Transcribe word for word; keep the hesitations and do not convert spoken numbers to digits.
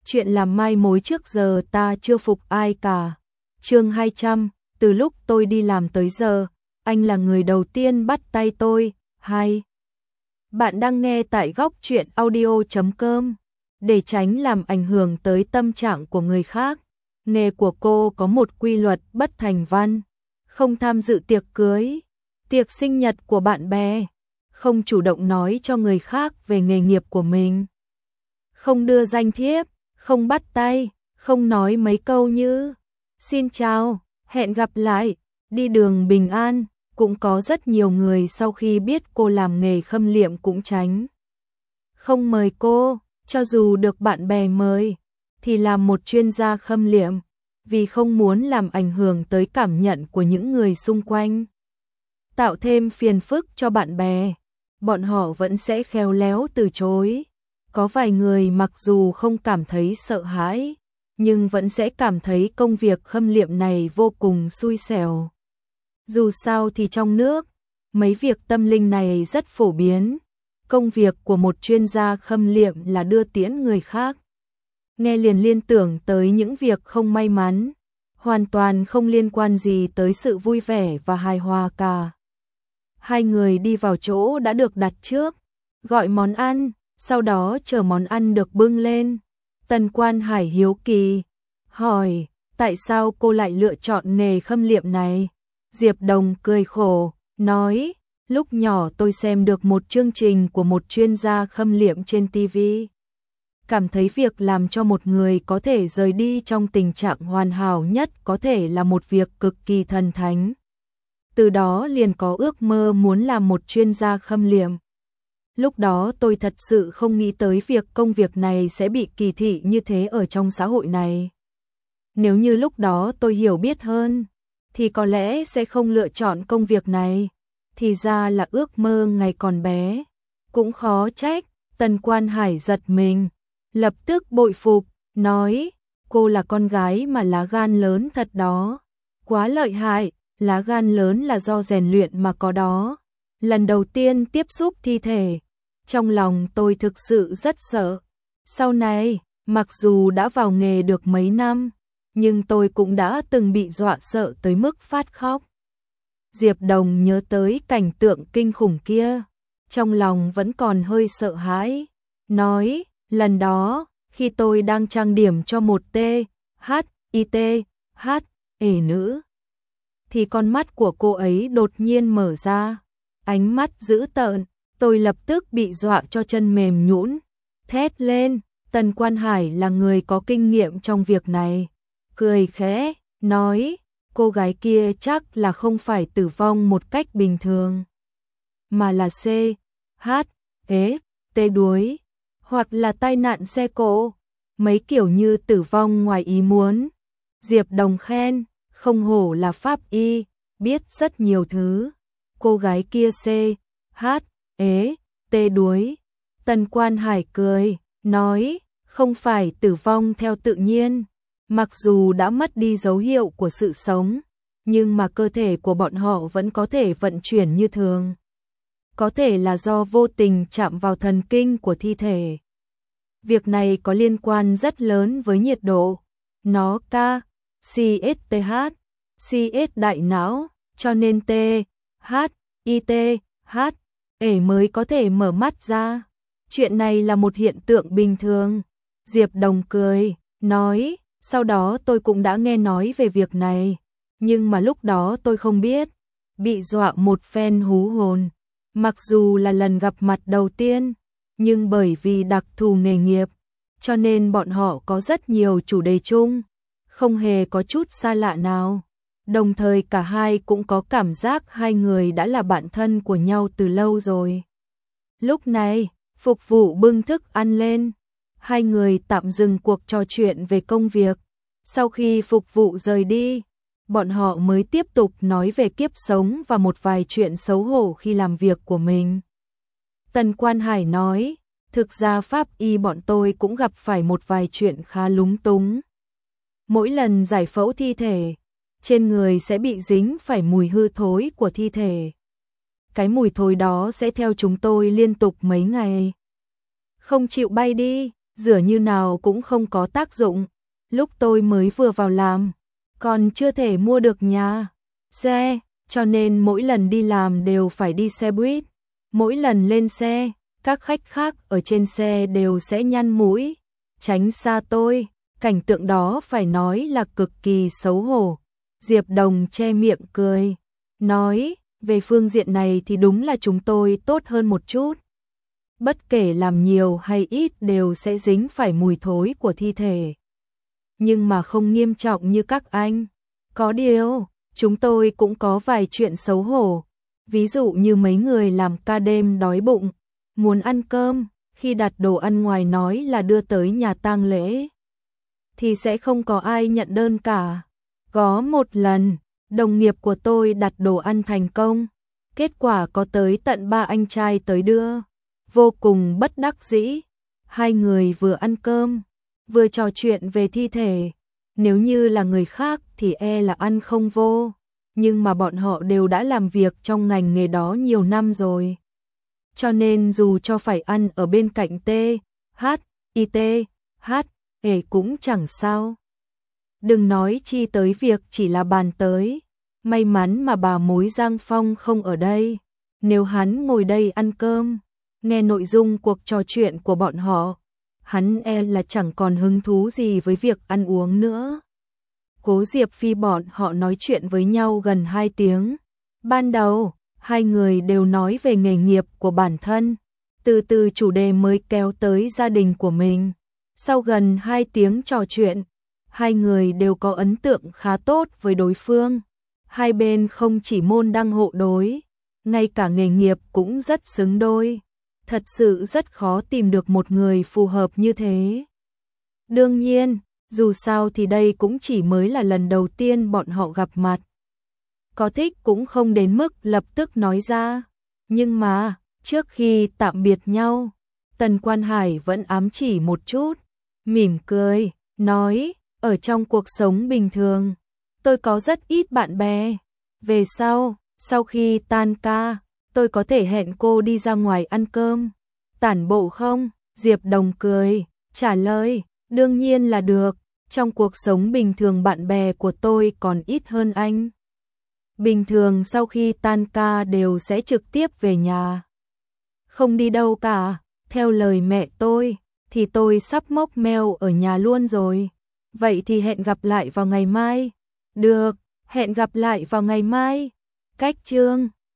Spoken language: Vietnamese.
chuyện làm mai mối trước giờ ta chưa phục ai cả. Chương hai trăm, từ lúc tôi đi làm tới giờ, anh là người đầu tiên bắt tay tôi. Hai. Bạn đang nghe tại góc truyện audio chấm com. Để tránh làm ảnh hưởng tới tâm trạng của người khác, nghề của cô có một quy luật bất thành văn: không tham dự tiệc cưới, tiệc sinh nhật của bạn bè, không chủ động nói cho người khác về nghề nghiệp của mình, không đưa danh thiếp, không bắt tay, không nói mấy câu như xin chào, hẹn gặp lại, đi đường bình an. Cũng có rất nhiều người sau khi biết cô làm nghề khâm liệm cũng tránh không mời cô, cho dù được bạn bè mời thì làm một chuyên gia khâm liệm, vì không muốn làm ảnh hưởng tới cảm nhận của những người xung quanh, tạo thêm phiền phức cho bạn bè. Bọn họ vẫn sẽ khéo léo từ chối. Có vài người mặc dù không cảm thấy sợ hãi, nhưng vẫn sẽ cảm thấy công việc khâm liệm này vô cùng xui xẻo. Dù sao thì trong nước, mấy việc tâm linh này rất phổ biến. Công việc của một chuyên gia khâm liệm là đưa tiễn người khác. Nghe liền liên tưởng tới những việc không may mắn, hoàn toàn không liên quan gì tới sự vui vẻ và hài hòa cả. Hai người đi vào chỗ đã được đặt trước, gọi món ăn, sau đó chờ món ăn được bưng lên. Tần Quan Hải hiếu kỳ hỏi, tại sao cô lại lựa chọn nghề khâm liệm này? Diệp Đồng cười khổ, nói, lúc nhỏ tôi xem được một chương trình của một chuyên gia khâm liệm trên ti vi. Cảm thấy việc làm cho một người có thể rời đi trong tình trạng hoàn hảo nhất có thể là một việc cực kỳ thần thánh. Từ đó liền có ước mơ muốn làm một chuyên gia khâm liệm. Lúc đó tôi thật sự không nghĩ tới việc công việc này sẽ bị kỳ thị như thế ở trong xã hội này. Nếu như lúc đó tôi hiểu biết hơn, thì có lẽ sẽ không lựa chọn công việc này. Thì ra là ước mơ ngày còn bé. Cũng khó trách. Tần Quan Hải giật mình, lập tức bội phục, nói, cô là con gái mà lá gan lớn thật đó. Quá lợi hại, lá gan lớn là do rèn luyện mà có đó. Lần đầu tiên tiếp xúc thi thể, trong lòng tôi thực sự rất sợ. Sau này, mặc dù đã vào nghề được mấy năm, nhưng tôi cũng đã từng bị dọa sợ tới mức phát khóc. Diệp Đồng nhớ tới cảnh tượng kinh khủng kia, trong lòng vẫn còn hơi sợ hãi, nói, lần đó, khi tôi đang trang điểm cho một T, H, I T, H, ể nữ, thì con mắt của cô ấy đột nhiên mở ra, ánh mắt dữ tợn, tôi lập tức bị dọa cho chân mềm nhũn, thét lên. Tần Quan Hải là người có kinh nghiệm trong việc này, cười khẽ, nói, cô gái kia chắc là không phải tử vong một cách bình thường, mà là C, H, ế, T đuối, hoặc là tai nạn xe cộ, mấy kiểu như tử vong ngoài ý muốn. Diệp Đồng khen, không hổ là pháp y, biết rất nhiều thứ. Cô gái kia C, H, ế, T đuối. Tần Quan Hải cười, nói, không phải tử vong theo tự nhiên. Mặc dù đã mất đi dấu hiệu của sự sống, nhưng mà cơ thể của bọn họ vẫn có thể vận chuyển như thường. Có thể là do vô tình chạm vào thần kinh của thi thể. Việc này có liên quan rất lớn với nhiệt độ. Nó K, C S T H, C S đại não, cho nên T, H, I T, H, ể mới có thể mở mắt ra. Chuyện này là một hiện tượng bình thường. Diệp Đồng cười, nói, sau đó tôi cũng đã nghe nói về việc này, nhưng mà lúc đó tôi không biết, bị dọa một phen hú hồn. Mặc dù là lần gặp mặt đầu tiên, nhưng bởi vì đặc thù nghề nghiệp, cho nên bọn họ có rất nhiều chủ đề chung, không hề có chút xa lạ nào. Đồng thời cả hai cũng có cảm giác hai người đã là bạn thân của nhau từ lâu rồi. Lúc này, phục vụ bưng thức ăn lên. Hai người tạm dừng cuộc trò chuyện về công việc. Sau khi phục vụ rời đi, bọn họ mới tiếp tục nói về kiếp sống và một vài chuyện xấu hổ khi làm việc của mình. Tần Quan Hải nói, thực ra pháp y bọn tôi cũng gặp phải một vài chuyện khá lúng túng. Mỗi lần giải phẫu thi thể, trên người sẽ bị dính phải mùi hư thối của thi thể. Cái mùi thối đó sẽ theo chúng tôi liên tục mấy ngày. Không chịu bay đi, rửa như nào cũng không có tác dụng. Lúc tôi mới vừa vào làm, còn chưa thể mua được nhà, xe, cho nên mỗi lần đi làm đều phải đi xe buýt. Mỗi lần lên xe, các khách khác ở trên xe đều sẽ nhăn mũi, tránh xa tôi. Cảnh tượng đó phải nói là cực kỳ xấu hổ. Diệp Đồng che miệng cười, nói, về phương diện này thì đúng là chúng tôi tốt hơn một chút. Bất kể làm nhiều hay ít đều sẽ dính phải mùi thối của thi thể. Nhưng mà không nghiêm trọng như các anh. Có điều, chúng tôi cũng có vài chuyện xấu hổ. Ví dụ như mấy người làm ca đêm đói bụng, muốn ăn cơm, khi đặt đồ ăn ngoài nói là đưa tới nhà tang lễ, thì sẽ không có ai nhận đơn cả. Có một lần, đồng nghiệp của tôi đặt đồ ăn thành công, kết quả có tới tận ba anh trai tới đưa. Vô cùng bất đắc dĩ, hai người vừa ăn cơm, vừa trò chuyện về thi thể. Nếu như là người khác thì e là ăn không vô, nhưng mà bọn họ đều đã làm việc trong ngành nghề đó nhiều năm rồi. Cho nên dù cho phải ăn ở bên cạnh T, H, I T, H, E cũng chẳng sao. Đừng nói chi tới việc chỉ là bàn tới. May mắn mà bà mối Giang Phong không ở đây. Nếu hắn ngồi đây ăn cơm, nghe nội dung cuộc trò chuyện của bọn họ, hắn e là chẳng còn hứng thú gì với việc ăn uống nữa. Cố Diệp Phi bọn họ nói chuyện với nhau gần hai tiếng. Ban đầu, hai người đều nói về nghề nghiệp của bản thân, từ từ chủ đề mới kéo tới gia đình của mình. Sau gần hai tiếng trò chuyện, hai người đều có ấn tượng khá tốt với đối phương. Hai bên không chỉ môn đăng hộ đối, ngay cả nghề nghiệp cũng rất xứng đôi. Thật sự rất khó tìm được một người phù hợp như thế. Đương nhiên, dù sao thì đây cũng chỉ mới là lần đầu tiên bọn họ gặp mặt. Có thích cũng không đến mức lập tức nói ra. Nhưng mà, trước khi tạm biệt nhau, Tần Quan Hải vẫn ám chỉ một chút, mỉm cười, nói, ở trong cuộc sống bình thường, tôi có rất ít bạn bè. Về sau, sau khi tan ca, tôi có thể hẹn cô đi ra ngoài ăn cơm, tản bộ không? Diệp Đồng cười, trả lời, đương nhiên là được, trong cuộc sống bình thường bạn bè của tôi còn ít hơn anh. Bình thường sau khi tan ca đều sẽ trực tiếp về nhà, không đi đâu cả. Theo lời mẹ tôi, thì tôi sắp mốc meo ở nhà luôn rồi. Vậy thì hẹn gặp lại vào ngày mai. Được, hẹn gặp lại vào ngày mai. Cách chương